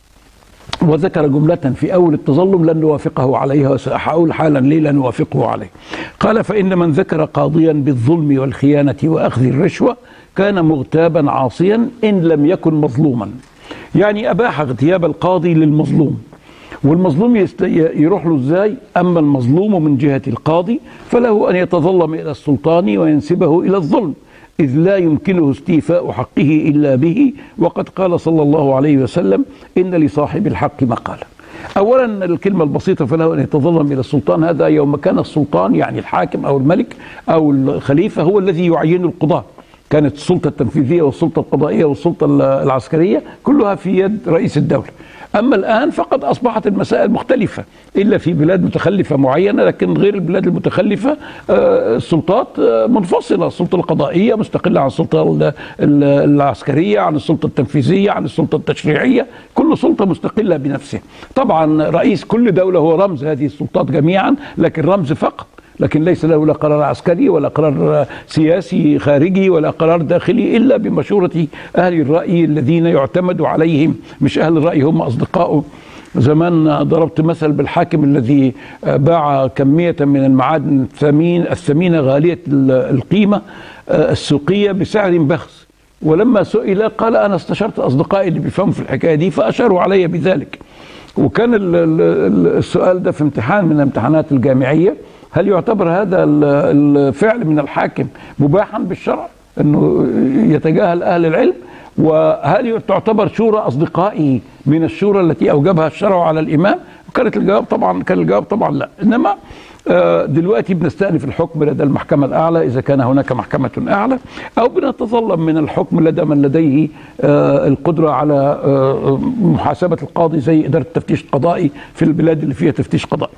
وذكر جملة في أول التظلم لن نوافقه عليها، وسأقول حالا ليه لن نوافقه عليه. قال: فإن من ذكر قاضيا بالظلم والخيانة وأخذ الرشوة كان مغتابا عاصيا إن لم يكن مظلوما. يعني أباح اغتياب القاضي للمظلوم، والمظلوم يست... يروح له ازاي؟ أما المظلوم من جهة القاضي فله أن يتظلم إلى السلطان وينسبه إلى الظلم، إذ لا يمكنه استيفاء حقه إلا به، وقد قال صلى الله عليه وسلم: إن لصاحب الحق مقالا. أولا الكلمة البسيطة فله أن يتظلم إلى السلطان، هذا يوم كان السلطان يعني الحاكم أو الملك أو الخليفة هو الذي يعين القضاة. كانت السلطة التنفيذية والسلطة القضائية والسلطة العسكرية كلها في يد رئيس الدولة. أما الآن فقد أصبحت المسائل مختلفة، إلا في بلاد متخلفة معينة، لكن غير البلاد المتخلفة السلطات منفصلة. السلطة القضائية مستقلة عن السلطة العسكرية، عن السلطة التنفيذية، عن السلطة التشريعية، كل سلطة مستقلة بنفسها. طبعا رئيس كل دولة هو رمز هذه السلطات جميعا، لكن رمز فقط، لكن ليس له لا قرار عسكري ولا قرار سياسي خارجي ولا قرار داخلي إلا بمشورة أهل الرأي الذين يعتمد عليهم، مش أهل الرأي هم أصدقائه. زمان ضربت مثل بالحاكم الذي باع كمية من المعادن الثمين الثمينة غالية القيمة السوقية بسعر بخس، ولما سئل قال: أنا استشرت أصدقائي اللي بيفهموا في الحكاية دي فأشاروا علي بذلك. وكان السؤال ده في امتحان من الامتحانات الجامعية: هل يعتبر هذا الفعل من الحاكم مباحا بالشرع انه يتجاهل اهل العلم؟ وهل تعتبر شورى اصدقائه من الشورى التي اوجبها الشرع على الامام؟ كانت الجواب طبعا كان الجواب طبعا لا. انما دلوقتي بنستأنف الحكم لدى المحكمة الأعلى إذا كان هناك محكمة أعلى، أو بنتظلم من الحكم لدى من لديه القدرة على محاسبة القاضي زي إدارة التفتيش القضائي في البلاد اللي فيها تفتيش قضائي.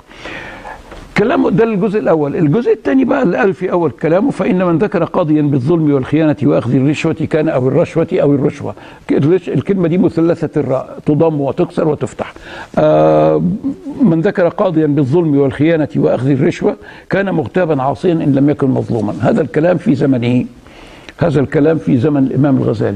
كلامه ده الجزء الأول. الجزء الثاني بقى اللي قال في أول كلامه: فإن من ذكر قاضيا بالظلم والخيانة وأخذ الرشوة كان أو الرشوة أو الرشوة. الكلمة دي مثلثة الراء، تضم وتكسر وتفتح. آه من ذكر قاضيا بالظلم والخيانة وأخذ الرشوة كان مغتابا عاصيا إن لم يكن مظلوما. هذا الكلام في زمنه، هذا الكلام في زمن الإمام الغزالي،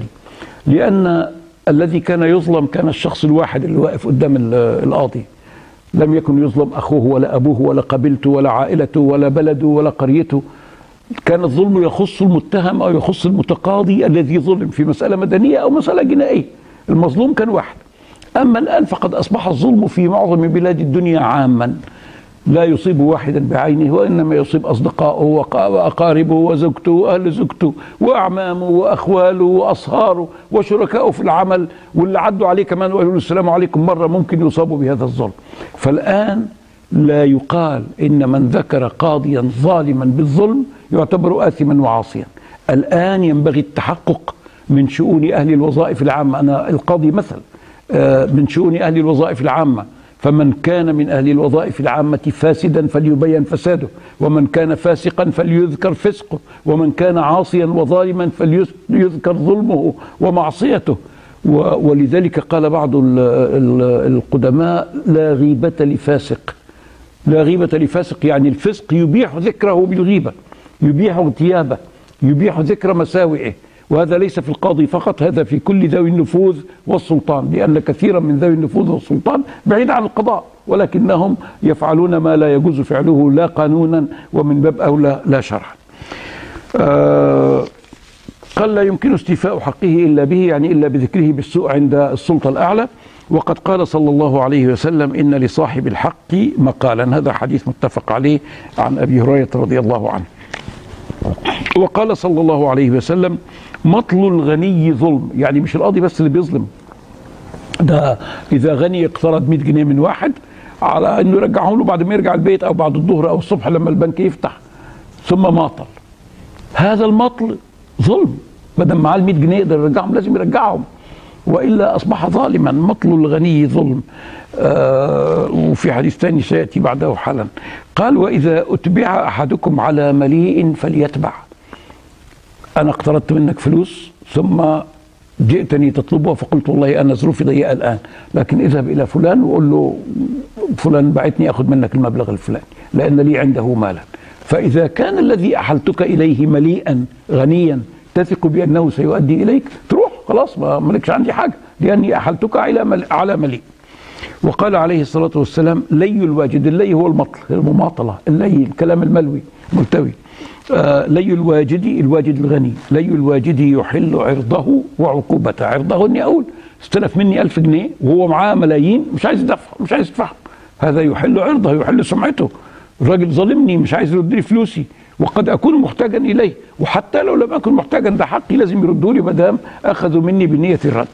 لأن الذي كان يظلم كان الشخص الواحد اللي واقف قدام القاضي، لم يكن يظلم أخوه ولا أبوه ولا قبيلته ولا عائلته ولا بلده ولا قريته. كان الظلم يخص المتهم أو يخص المتقاضي الذي ظلم في مسألة مدنية أو مسألة جنائية. المظلوم كان واحد. أما الآن فقد أصبح الظلم في معظم بلاد الدنيا عاما، لا يصيب واحدا بعينه، وإنما يصيب أصدقائه وأقاربه وزوجته وأهل زوجته وأعمامه وأخواله وأصهاره وشركائه في العمل، واللي عدوا عليه كمان وقالوا له السلام عليكم مرة ممكن يصابوا بهذا الظلم. فالآن لا يقال إن من ذكر قاضيا ظالما بالظلم يعتبر آثما وعاصيا. الآن ينبغي التحقق من شؤون أهل الوظائف العامة. أنا القاضي مثل من شؤون أهل الوظائف العامة، فمن كان من أهل الوظائف العامة فاسدا فليبين فساده، ومن كان فاسقا فليذكر فسقه، ومن كان عاصيا وظالما فليذكر ظلمه ومعصيته. ولذلك قال بعض القدماء: لا غيبة لفاسق. لا غيبة لفاسق يعني الفسق يبيح ذكره بالغيبة، يبيح اغتيابه، يبيح ذكر مساوئه. وهذا ليس في القاضي فقط، هذا في كل ذوي النفوذ والسلطان، لأن كثيرا من ذوي النفوذ والسلطان بعيد عن القضاء، ولكنهم يفعلون ما لا يجوز فعله لا قانونا ومن باب أولى لا شرعا. آه قال: لا يمكن استيفاء حقه إلا به، يعني إلا بذكره بالسوء عند السلطة الأعلى. وقد قال صلى الله عليه وسلم إن لصاحب الحق مقالا. هذا حديث متفق عليه عن أبي هريرة رضي الله عنه. وقال صلى الله عليه وسلم مطل الغني ظلم، يعني مش القاضي بس اللي بيظلم، ده إذا غني اقترض مئة جنيه من واحد على أنه يرجعهم له بعد ما يرجع البيت أو بعد الظهر أو الصبح لما البنك يفتح، ثم ماطل، هذا المطل ظلم، بدل معاه ال مئة جنيه يقدر يرجعهم لازم يرجعهم، وإلا أصبح ظالما. مطل الغني ظلم. آه وفي حديث ثاني سيأتي بعده حالا قال وإذا أتبع أحدكم على مليء فليتبع. أنا اقترضت منك فلوس ثم جئتني تطلبها فقلت والله أنا ظروفي ضيقة الآن، لكن اذهب إلى فلان وقول له فلان بعتني أخذ منك المبلغ الفلاني لأن لي عنده مالا. فإذا كان الذي أحلتك إليه مليئا غنيا تثق بأنه سيؤدي إليك تروح خلاص، ما ملكش عندي حاجة لأني أحلتك على مليء. وقال عليه الصلاة والسلام لي الواجد، اللي هو المطل المماطلة، اللي الكلام الملوي ملتوي. آه لي الواجد، الواجد الغني، لي الواجد يحل عرضه وعقوبته. عرضه اني اقول استلف مني ألف جنيه وهو معاه ملايين مش عايز يدفع مش عايز يدفع، هذا يحل عرضه يحل سمعته. الراجل ظالمني مش عايز يرد لي فلوسي وقد اكون محتاجا اليه، وحتى لو لم اكن محتاجا ده حقي لازم يردوا لي ما دام اخذوا مني بنية الرد.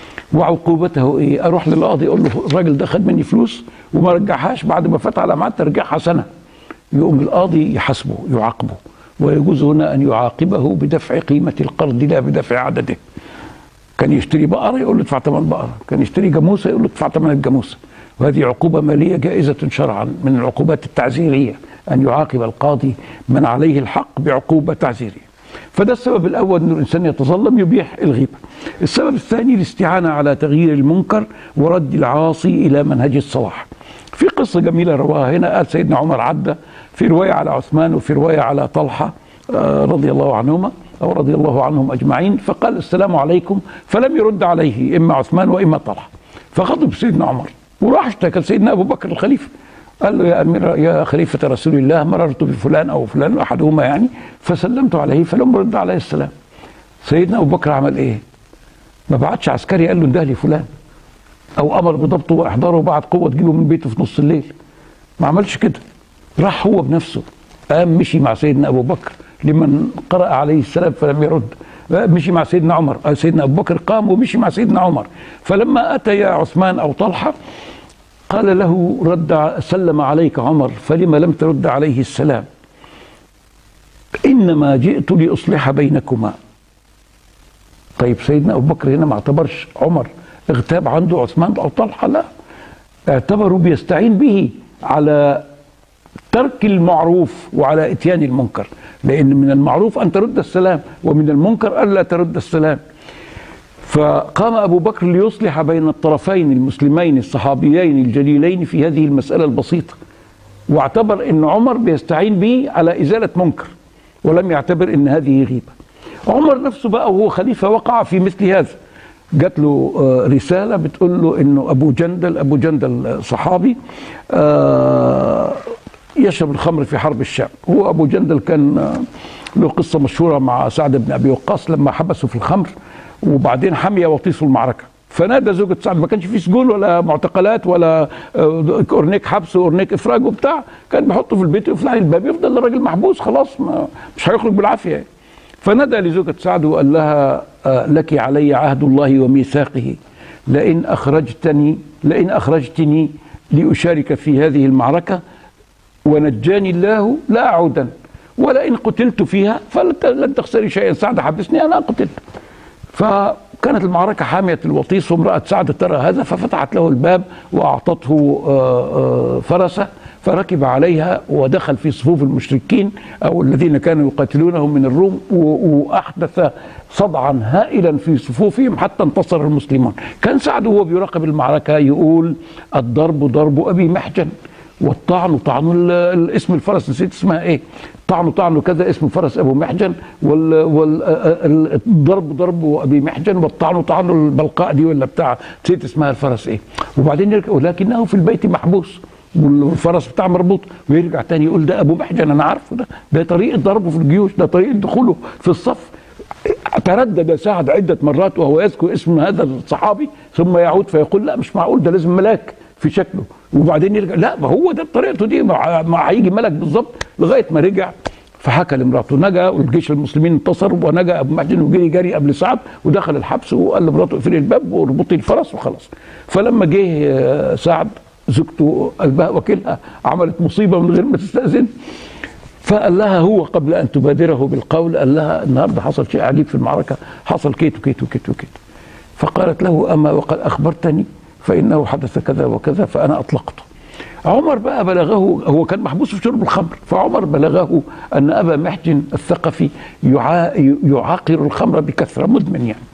وعقوبته ايه؟ اروح للقاضي اقول له الراجل ده خد مني فلوس وما رجعهاش، بعد ما فات على ميعاد ترجعها سنه، يقوم القاضي يحاسبه يعاقبه. ويجوز هنا ان يعاقبه بدفع قيمه القرض لا بدفع عدده. كان يشتري بقره يقول له ادفع ثمن بقره، كان يشتري جاموسه يقول له ادفع ثمن الجاموسه. وهذه عقوبه ماليه جائزه شرعا من العقوبات التعزيريه، ان يعاقب القاضي من عليه الحق بعقوبه تعزيريه. فده السبب الاول ان الانسان يتظلم يبيح الغيبه. السبب الثاني الاستعانه على تغيير المنكر ورد العاصي الى منهج الصلاح. في قصه جميله رواها هنا، قال سيدنا عمر عدى في روايه على عثمان وفي روايه على طلحه رضي الله عنهما او رضي الله عنهم اجمعين، فقال السلام عليكم، فلم يرد عليه اما عثمان واما طلحه، فغضب سيدنا عمر وراح اشتكى سيدنا ابو بكر الخليفه، قال له يا امير يا خليفه رسول الله مررت بفلان او فلان احدهما يعني فسلمت عليه فلم يرد عليه السلام. سيدنا ابو بكر عمل ايه؟ ما بعتش عسكري قال له انده لي فلان او امر بضبطه واحضاره وبعت قوه تجيبه من بيته في نص الليل، ما عملش كده، راح هو بنفسه قام مشي مع سيدنا ابو بكر لمن قرأ عليه السلام فلم يرد، مشي مع سيدنا عمر، سيدنا ابو بكر قام ومشي مع سيدنا عمر، فلما اتى يا عثمان او طلحه قال له رد سلم عليك عمر فلما لم ترد عليه السلام؟ انما جئت لاصلح بينكما. طيب سيدنا ابو بكر هنا ما اعتبرش عمر اغتاب عنده عثمان او طلحه، لا، اعتبروا بيستعين به على ترك المعروف وعلى اتيان المنكر، لان من المعروف ان ترد السلام ومن المنكر الا ترد السلام. فقام ابو بكر ليصلح بين الطرفين المسلمين الصحابيين الجليلين في هذه المساله البسيطه، واعتبر ان عمر بيستعين به على ازاله منكر ولم يعتبر ان هذه غيبه. عمر نفسه بقى وهو خليفه وقع في مثل هذا، جات له رساله بتقول له انه ابو جندل ابو جندل صحابي يشرب الخمر في حرب الشام. هو ابو جندل كان له قصه مشهوره مع سعد بن ابي وقاص لما حبسوا في الخمر وبعدين حمي وطيسوا المعركه، فنادى زوجة سعد، ما كانش في سجون ولا معتقلات ولا اورنيك حبس واورنيك افراج وبتاع، كان بيحطه في البيت ويفتح الباب يفضل الراجل محبوس خلاص ما مش هيخرج بالعافيه. فنادى لزوجة سعد وقال لها لك علي عهد الله وميثاقه لئن اخرجتني لئن اخرجتني لاشارك في هذه المعركه ونجاني الله لا اعودن، ولئن قتلت فيها فلن تخسري شيئا، سعد حبسني انا قتلت. فكانت المعركة حامية الوطيس وامرأة سعد ترى هذا ففتحت له الباب وأعطته فرسة فركب عليها ودخل في صفوف المشركين أو الذين كانوا يقاتلونهم من الروم وأحدث صدعا هائلا في صفوفهم حتى انتصر المسلمون. كان سعد وهو بيراقب المعركة يقول الضرب ضرب أبي محجن والطعن طعن اسم الفرس، نسيت اسمها ايه، طعن طعن كذا اسم فرس ابو محجن، والضرب ضرب ابي محجن والطعن طعن البلقاء دي ولا بتاع نسيت اسمها الفرس ايه. وبعدين يرجع ولكنه في البيت محبوس والفرس بتاع مربوط، ويرجع تاني يقول ده ابو محجن انا عارفه، ده ده طريقه ضربه في الجيوش، ده طريقه دخوله في الصف. تردد سعد عدة مرات وهو يذكر اسم هذا الصحابي، ثم يعود فيقول لا مش معقول، ده لازم ملاك في شكله، وبعدين يرجع لا ما هو ده بطريقته دي، ما هيجي ملك بالظبط، لغايه ما رجع فحكى لمراته. نجا والجيش المسلمين انتصر، ونجا ابو محجن وجري جري قبل سعد ودخل الحبس، وقال لمراته اقفلي الباب واربطي الفرس وخلاص. فلما جه سعد زوجته قلبها وكيلها عملت مصيبه من غير ما تستاذن، فقال لها هو قبل ان تبادره بالقول قال لها النهارده حصل شيء عجيب في المعركه، حصل كيت وكيت وكيت وكيت. فقالت له اما وقد اخبرتني فانه حدث كذا وكذا فانا اطلقته. عمر بقى بلغه، هو كان محبوس في شرب الخمر، فعمر بلغه ان ابا محجن الثقفي يعاقر الخمر بكثره، مدمن يعني.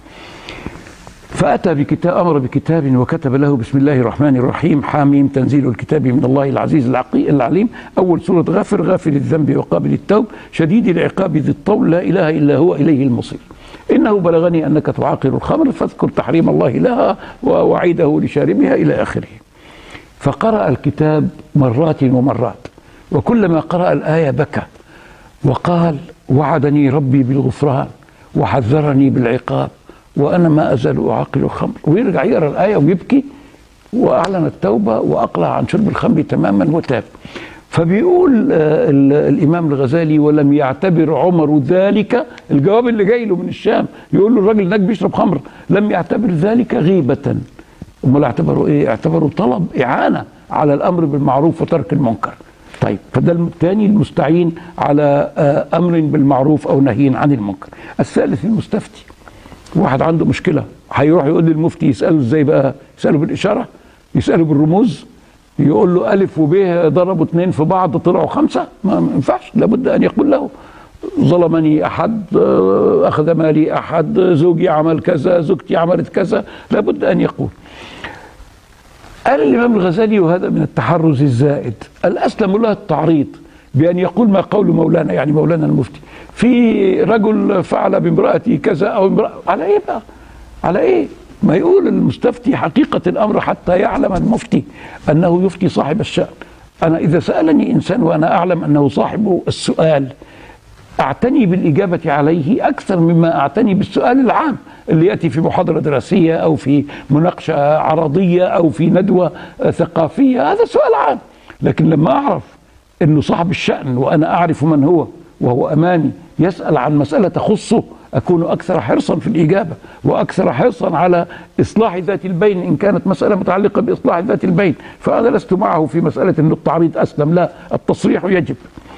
فاتى بكتاب، امر بكتاب وكتب له بسم الله الرحمن الرحيم حاميم تنزيل الكتاب من الله العزيز العليم، اول سوره غافر، غافر الذنب وقابل التوب شديد العقاب ذي الطول لا اله الا هو اليه المصير. انه بلغني انك تعاقر الخمر فاذكر تحريم الله لها ووعيده لشاربها الى اخره. فقرأ الكتاب مرات ومرات، وكلما قرأ الآية بكى وقال وعدني ربي بالغفران وحذرني بالعقاب وأنا ما أزال أعاقل الخمر، ويرجع يقرأ الآية ويبكي، وأعلن التوبة وأقلع عن شرب الخمر تماما وتاب. فبيقول الإمام الغزالي ولم يعتبر عمر ذلك، الجواب اللي جاي له من الشام يقول له الراجل هناك بيشرب خمر، لم يعتبر ذلك غيبة، امال اعتبروا ايه؟ اعتبروا طلب اعانه على الامر بالمعروف وترك المنكر. طيب فده الثاني المستعين على امر بالمعروف او نهي عن المنكر. الثالث المستفتي، واحد عنده مشكله هيروح يقول للمفتي، يساله ازاي بقى؟ يساله بالاشاره؟ يساله بالرموز؟ يقول له الف وب ضربوا اثنين في بعض طلعوا خمسه؟ ما ينفعش، لابد ان يقول له ظلمني احد، اخذ مالي احد، زوجي عمل كذا، زوجتي عملت كذا، لابد ان يقول. قال الإمام الغزالي وهذا من التحرز الزائد، الأسلم له التعريض بأن يقول ما قول مولانا، يعني مولانا المفتي، في رجل فعل بامرأته كذا أو امرأة، على إيه بقى؟ على إيه؟ ما يقول المستفتي حقيقة الأمر حتى يعلم المفتي أنه يفتي صاحب الشأن. أنا إذا سألني إنسان وأنا أعلم أنه صاحب السؤال أعتني بالإجابة عليه أكثر مما أعتني بالسؤال العام اللي يأتي في محاضرة دراسية أو في مناقشة عرضية أو في ندوة ثقافية، هذا سؤال عام. لكن لما أعرف أنه صاحب الشأن وأنا أعرف من هو وهو أمامي يسأل عن مسألة تخصه، أكون أكثر حرصا في الإجابة وأكثر حرصا على إصلاح ذات البين إن كانت مسألة متعلقة بإصلاح ذات البين. فأنا لست معه في مسألة أن التعريض أسلم، لا، التصريح يجب.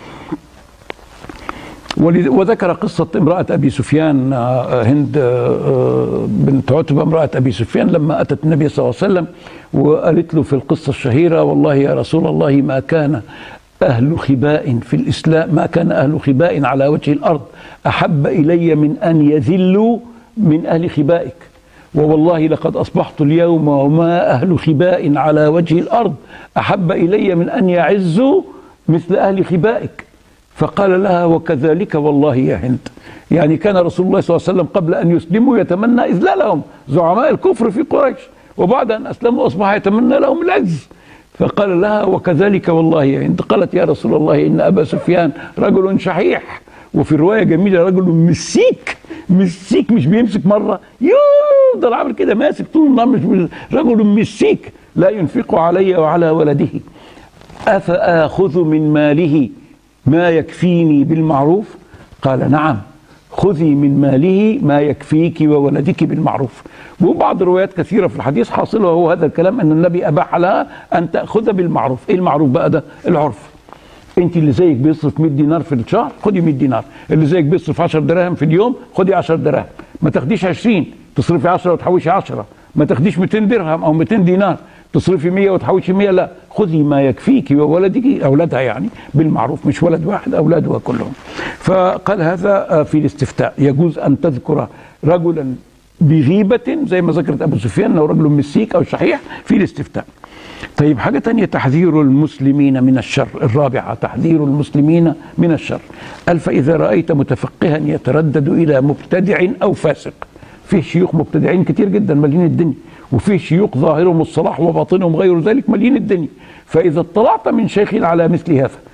وذكر قصة امرأة أبي سفيان، هند بنت عتبة امرأة أبي سفيان، لما أتت النبي صلى الله عليه وسلم وقالت له في القصة الشهيرة والله يا رسول الله ما كان أهل خباء في الإسلام، ما كان أهل خباء على وجه الأرض أحب إلي من أن يذلوا من أهل خبائك، ووالله لقد أصبحت اليوم وما أهل خباء على وجه الأرض أحب إلي من أن يعزوا مثل أهل خبائك. فقال لها وكذلك والله يا هند، يعني كان رسول الله صلى الله عليه وسلم قبل أن يسلموا يتمنى إذلالهم زعماء الكفر في قريش، وبعد أن أسلموا أصبح يتمنى لهم العز. فقال لها وكذلك والله يا هند. قالت يا رسول الله إن أبا سفيان رجل شحيح، وفي رواية جميلة رجل مسيك، مسيك مش بيمسك مرة يفضل عامل كده ماسك طول النهار، مش رجل مسيك لا ينفق علي وعلى ولده، أفآخذ من ماله ما يكفيني بالمعروف؟ قال نعم، خذي من ماله ما يكفيك وولدك بالمعروف. وبعض روايات كثيرة في الحديث حاصله هو هذا الكلام، أن النبي أباح لها أن تأخذ بالمعروف. إيه المعروف بقى ده؟ العرف. أنت اللي زيك بيصرف مئة دينار في الشهر خدي مئة دينار، اللي زيك بيصرف عشرة دراهم في اليوم خدي عشرة دراهم، ما تاخديش عشرين تصرفي عشرة وتحوشي عشرة، ما تاخديش مئتين درهم أو مئتين دينار تصرفي مية وتحوشي مية، لا، خذي ما يكفيك وولدك، أولادها يعني بالمعروف، مش ولد واحد، أولادها كلهم. فقال هذا في الاستفتاء، يجوز أن تذكر رجلا بغيبة زي ما ذكرت أبو سفيان أو رجل مسيك أو شحيح في الاستفتاء. طيب حاجة تانية، تحذير المسلمين من الشر. الرابعة تحذير المسلمين من الشر. قال فإذا رأيت متفقها يتردد إلى مبتدع أو فاسق، فيه شيوخ مبتدعين كتير جدا مالين الدنيا، وفيه شيوخ ظاهرهم الصلاح وباطنهم غير ذلك مالين الدنيا. فإذا اطلعت من شيخ على مثل هذا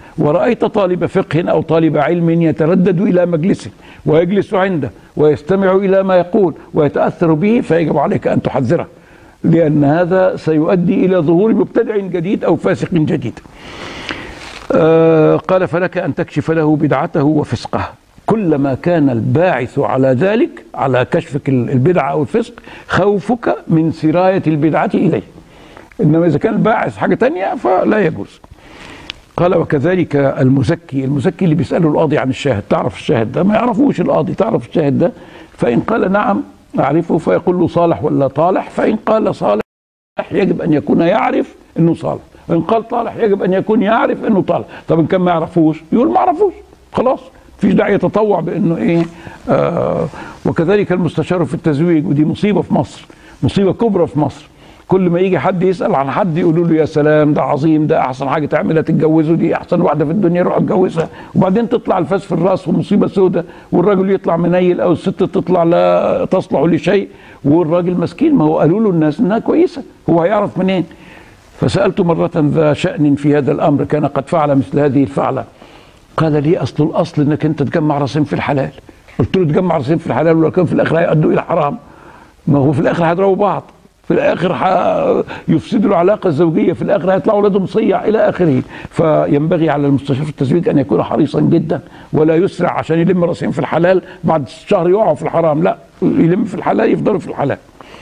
ورأيت طالب فقه أو طالب علم يتردد إلى مجلسه ويجلس عنده ويستمع إلى ما يقول ويتأثر به، فيجب عليك أن تحذره، لأن هذا سيؤدي إلى ظهور مبتدع جديد أو فاسق جديد. آه قال فلك أن تكشف له بدعته وفسقه، كلما كان الباعث على ذلك، على كشفك البدعة أو الفسق، خوفك من سراية البدعة إليه. إنما إذا كان الباعث حاجة تانية فلا يجوز. قال وكذلك المزكي، المزكي اللي بيسأله القاضي عن الشاهد، تعرف الشاهد ده؟ ما يعرفوش القاضي، تعرف الشاهد ده؟ فإن قال نعم أعرفه فيقول له صالح ولا طالح، فإن قال صالح يجب أن يكون يعرف أنه صالح، وإن قال طالح يجب أن يكون يعرف أنه طالح. طب إن كان ما يعرفوش يقول ما يعرفوش، خلاص مفيش داعي يتطوع بأنه إيه. آه وكذلك المستشار في التزويج، ودي مصيبة في مصر، مصيبة كبرى في مصر. كل ما يجي حد يسأل عن حد يقولوا له يا سلام ده عظيم، ده أحسن حاجة تعملها تتجوزه، دي أحسن واحدة في الدنيا روح اتجوزها، وبعدين تطلع الفاس في الراس ومصيبة سودة، والراجل يطلع منيل أو الست تطلع لا تصلح لشيء، والراجل مسكين ما هو قالوا له الناس إنها كويسة، هو هيعرف منين؟ فسألت مرة ذا شأن في هذا الأمر كان قد فعل مثل هذه الفعلة، قال لي أصل الأصل إنك أنت تجمع راسين في الحلال. قلت له تجمع راسين في الحلال ولا كان في الآخر هيؤدوا إلى حرام؟ ما هو في الآخر هيضربوا بعض، في الآخر يفسدوا العلاقة الزوجية، في الآخر هيطلعوا أولادهم صيع إلى آخره. فينبغي على المستشار في التزويج أن يكون حريصا جدا، ولا يسرع عشان يلم راسين في الحلال بعد شهر يقعوا في الحرام، لا يلم في الحلال يفضلوا في الحلال.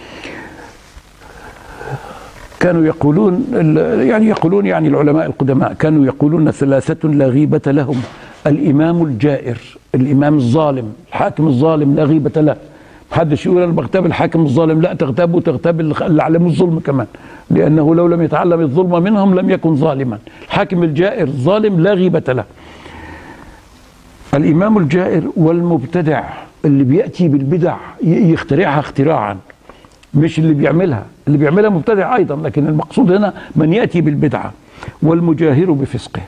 كانوا يقولون يعني يقولون يعني العلماء القدماء كانوا يقولون ثلاثة لا غيبة لهم: الإمام الجائر، الإمام الظالم، الحاكم الظالم لا غيبة له. محدش يقول انا بغتاب الحاكم الظالم، لا، تغتاب وتغتاب اللي علموا الظلم كمان، لانه لو لم يتعلم الظلم منهم لم يكن ظالما. الحاكم الجائر ظالم لا غيبة له. الامام الجائر والمبتدع اللي بياتي بالبدع يخترعها اختراعا، مش اللي بيعملها، اللي بيعملها مبتدع ايضا، لكن المقصود هنا من ياتي بالبدعه. والمجاهر بفسقه،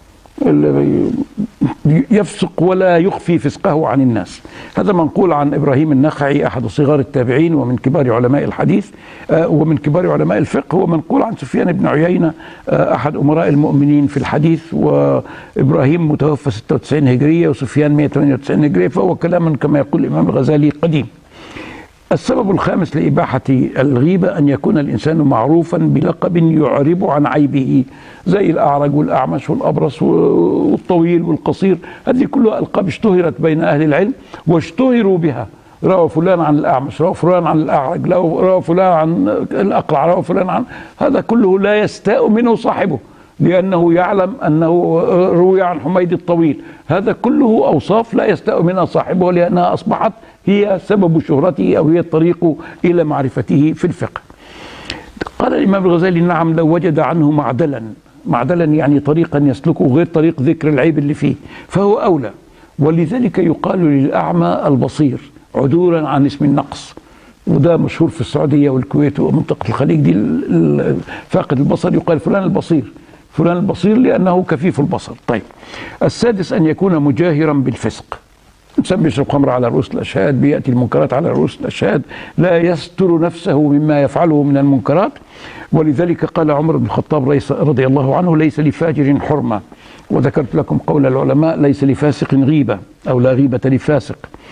يفسق ولا يخفي فسقه عن الناس. هذا منقول عن إبراهيم النخعي أحد صغار التابعين ومن كبار علماء الحديث ومن كبار علماء الفقه، ومنقول عن سفيان بن عيينة أحد أمراء المؤمنين في الحديث، وإبراهيم متوفى ستة وتسعين هجرية وسفيان مئة وثمانية وتسعين هجرية، فهو كلام كما يقول الإمام الغزالي قديم. السبب الخامس لإباحة الغيبة أن يكون الإنسان معروفا بلقب يعرب عن عيبه، زي الأعرج والأعمش والأبرص والطويل والقصير، هذه كلها ألقاب اشتهرت بين أهل العلم واشتهروا بها. روى فلان عن الأعمش، روى فلان عن الأعرج، روى فلان عن الأقرع، روى فلان عن، هذا كله لا يستاء منه صاحبه، لأنه يعلم أنه روي عن حميد الطويل. هذا كله أوصاف لا يستاء منها صاحبه، لأنها أصبحت هي سبب شهرته أو هي الطريق إلى معرفته في الفقه. قال الإمام الغزالي: نعم، لو وجد عنه معدلا، معدلا يعني طريقا يسلكه غير طريق ذكر العيب اللي فيه، فهو أولى. ولذلك يقال للأعمى البصير عدولا عن اسم النقص، وده مشهور في السعودية والكويت ومنطقة الخليج دي. فاقد البصر يقال فلان البصير، فلان البصير لأنه كفيف البصر. طيب، السادس أن يكون مجاهرا بالفسق. إنسان بيشرب خمر على رؤوس الأشهاد، بيأتي المنكرات على رؤوس الأشهاد، لا يستر نفسه مما يفعله من المنكرات. ولذلك قال عمر بن الخطاب رضي الله عنه: ليس لفاجر حرمة. وذكرت لكم قول العلماء: ليس لفاسق غيبة، أو لا غيبة لفاسق.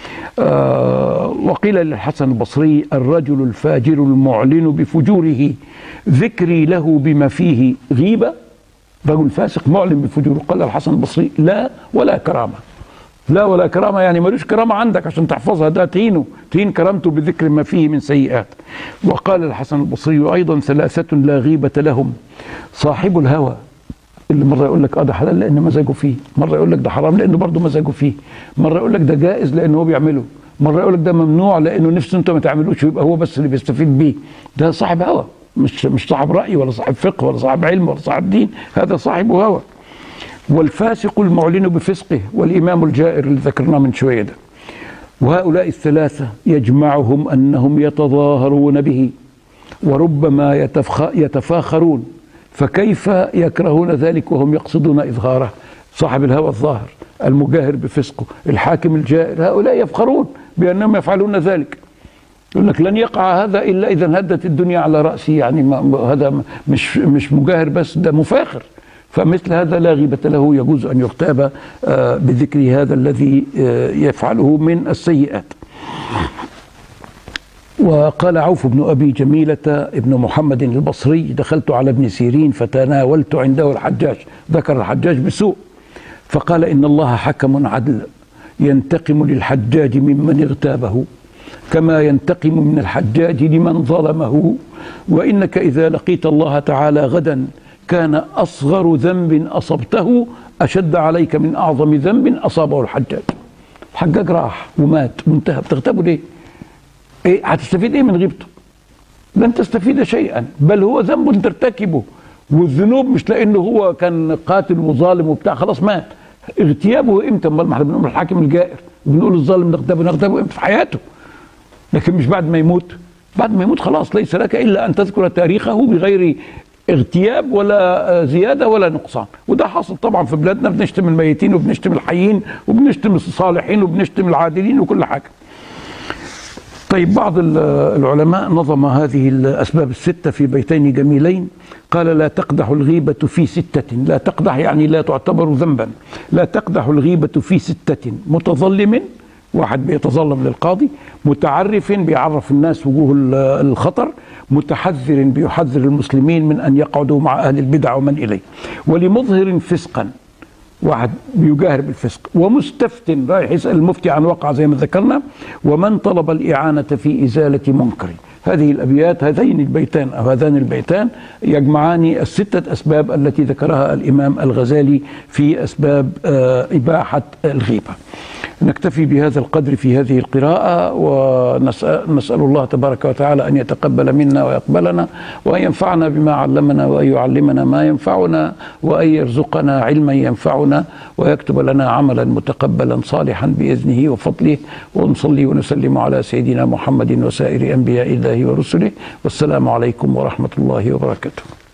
آه وقيل للحسن البصري: الرجل الفاجر المعلن بفجوره ذكري له بما فيه غيبة. رجل فاسق معلن بفجوره. قال الحسن البصري: لا ولا كرامة. لا ولا كرامة يعني ملوش كرامة عندك عشان تحفظها، ده تهينه، تهين كرامته بذكر ما فيه من سيئات. وقال الحسن البصري أيضا: ثلاثة لا غيبة لهم: صاحب الهوى، اللي مرة يقول لك اه ده حلال لأن مزاجه فيه، مرة يقول لك ده حرام لأنه برضه مزاجه فيه، مرة يقول لك ده جائز لأنه هو بيعمله، مرة يقول لك ده ممنوع لأنه نفسه أنت ما تعملوش ويبقى هو بس اللي بيستفيد بيه. ده صاحب هوى، مش مش صاحب رأي ولا صاحب فقه ولا صاحب علم ولا صاحب دين، هذا صاحب هوى. والفاسق المعلن بفسقه، والإمام الجائر اللي ذكرناه من شوية ده. وهؤلاء الثلاثة يجمعهم أنهم يتظاهرون به وربما يتفاخرون، فكيف يكرهون ذلك وهم يقصدون إظهاره؟ صاحب الهوى الظاهر، المجاهر بفسقه، الحاكم الجائر، هؤلاء يفخرون بأنهم يفعلون ذلك. يقول لك لن يقع هذا إلا إذا هدت الدنيا على رأسي، يعني هذا مش مش مجاهر بس، ده مفاخر. فمثل هذا لا غيبة له، يجوز أن يغتاب بذكر هذا الذي يفعله من السيئات. وقال عوف بن أبي جميلة ابن محمد البصري: دخلت على ابن سيرين فتناولت عنده الحجاج، ذكر الحجاج بسوء، فقال: إن الله حكم عدل ينتقم للحجاج ممن اغتابه كما ينتقم من الحجاج لمن ظلمه، وإنك إذا لقيت الله تعالى غدا كان أصغر ذنب أصبته أشد عليك من أعظم ذنب أصابه الحجاج. الحجاج راح ومات وانتهى، بتغتابه ليه؟ إيه هتستفيد إيه من غيبته؟ لن تستفيد شيئا، بل هو ذنب ترتكبه، والذنوب مش لأنه هو كان قاتل وظالم وبتاع خلاص مات. اغتيابه امتى؟ امال ما احنا بنقول الحاكم الجائر، بنقول الظالم نغتابه، نغتابه امتى؟ في حياته، لكن مش بعد ما يموت. بعد ما يموت خلاص ليس لك إلا أن تذكر تاريخه بغير اغتياب ولا زيادة ولا نقصان. وده حاصل طبعا في بلادنا، بنشتم الميتين وبنشتم الحيين وبنشتم الصالحين وبنشتم العادلين وكل حاجة. طيب، بعض العلماء نظم هذه الأسباب الستة في بيتين جميلين. قال: لا تقدح الغيبة في ستة. لا تقدح يعني لا تعتبر ذنبا. لا تقدح الغيبة في ستة: متظلم، واحد بيتظلم للقاضي، متعرف بيعرف الناس وجوه الخطر، متحذر بيحذر المسلمين من أن يقعدوا مع أهل البدع ومن إليه، ولمظهر فسقا، واحد بيجاهر بالفسق، ومستفت رايح يسأل المفتي عن وقع زي ما ذكرنا، ومن طلب الإعانة في إزالة منكر. هذه الأبيات، هذين البيتان أو هذان البيتان يجمعان الستة أسباب التي ذكرها الإمام الغزالي في أسباب إباحة الغيبة. نكتفي بهذا القدر في هذه القراءة، ونسأل الله تبارك وتعالى أن يتقبل منا ويقبلنا، وأن ينفعنا بما علمنا، وأن يعلمنا ما ينفعنا، وأن يرزقنا علما ينفعنا، ويكتب لنا عملا متقبلا صالحا بإذنه وفضله. ونصلي ونسلم على سيدنا محمد وسائر أنبياء الله ورسله، والسلام عليكم ورحمة الله وبركاته.